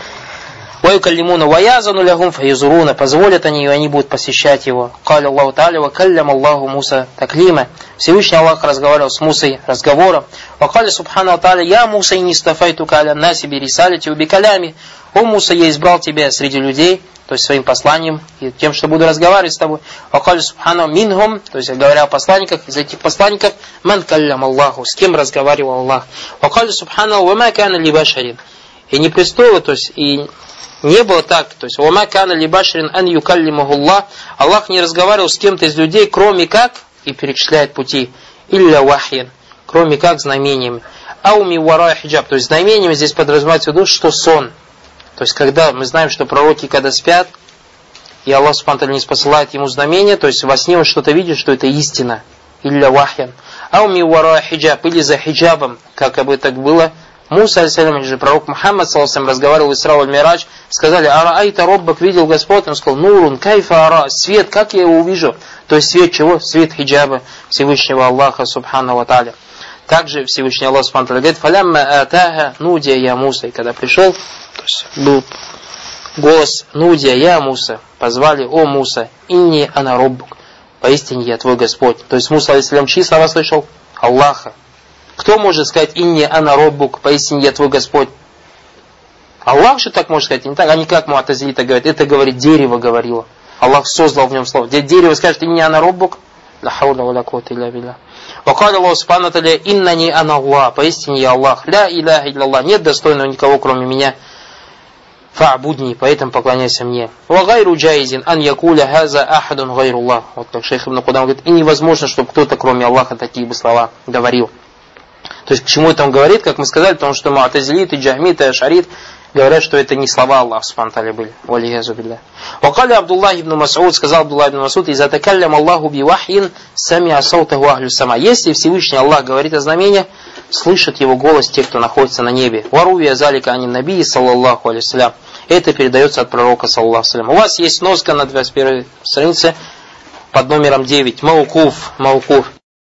Ва юкаллимуна ва язану лахум фаюзуруна. Позволят они, и они будут посещать его. Каля Аллаху тааля ва каллям Аллаху Муса таклима. Всевышний Аллах разговаривал с Мусой разговором. Ва каля субхану ва тааля: я Муса инни стафайтука аля наси би рисалити ва би калями. О Муса, я избрал тебя среди людей, то есть своим посланием и тем, что буду разговаривать с тобой. Ва каля субхану минхум, то есть говоря о посланниках, из этих посланников, ман каллям Аллаху, с кем разговаривал Аллах. Ва каля субхану ва ма кана ли башарин. И не пристало, то есть и не было так, то есть «Вама кана ли башарин ан юкаллимаху Аллах». Аллах не разговаривал с кем-то из людей, кроме как, и перечисляет пути, илля вахьян, кроме как знамениями. Ауми вара хиджаб, то есть знамениями здесь подразумевается в виду, что сон. То есть когда мы знаем, что пророки, когда спят, и Аллах субхану ва тааля не спосылает ему знамения, то есть во сне он что-то видит, что это истина. Илля вахьян. Ауми вара хиджаб, или за хиджабом, как бы так было. Муса, алейхиссалям, или же пророк Мухаммад, саллаллаху разговаривал в Исра валь Ми'радж, сказали: ара айта роббак, видел Господь? Он сказал: нурун кайфа ара, свет, как я его увижу? То есть свет чего? Свет хиджаба Всевышнего Аллаха субхану ва тааля. Также Всевышний Аллах субхану ва тааля говорит: фалямма атаха нудия я Муса. И когда пришел, то есть был голос нудия я Муса, позвали: о Муса, инни ана роббук, поистине я твой Господь. То есть Муса, алейхиссалям, чьи слова слышал? Аллаха. Кто может сказать: инни ана роббук, поистине я твой Господь? Аллах же так может сказать, не так, а не как муатазилиты говорят. Это говорит дерево говорило. Аллах создал в нем слово. Дерево скажет: инни ана роббук, ла хауля ва ла куввата илля билля. Ва каля Аллаху субхану ва тааля: иннани ана Аллах, поистине я Аллах, ля иляха илля, нет достойного никого кроме меня. Фа'будни, поэтому поклоняйся мне. Ва гайру джайзин ан якуля хаза ахадун гайруллах. Вот как шейх Ибн Кудам говорит, и невозможно, чтобы кто-то кроме Аллаха такие бы слова говорил. То есть к чему это он говорит, как мы сказали, потому что муатазилиты, джахмиты, ашарит, говорят, что это не слова Аллаха субхану ва тааля были. Валиязу билля. Вакали Абдуллах ибн Мас'уд, сказал Абдуллах ибн Мас'уд, «Иза такаллям Аллаху би вахьин, самиа саутаху ахлю сама». Если Всевышний Аллах говорит о знамениях, слышат его голос те, кто находится на небе. Варувия залика анин набии, саллаллаху алейхиссалям. Это передается от пророка, саллаллаху алейхиссалям. У вас есть сноска на двадцать первой странице под номером девять. Маукуф, маукуф.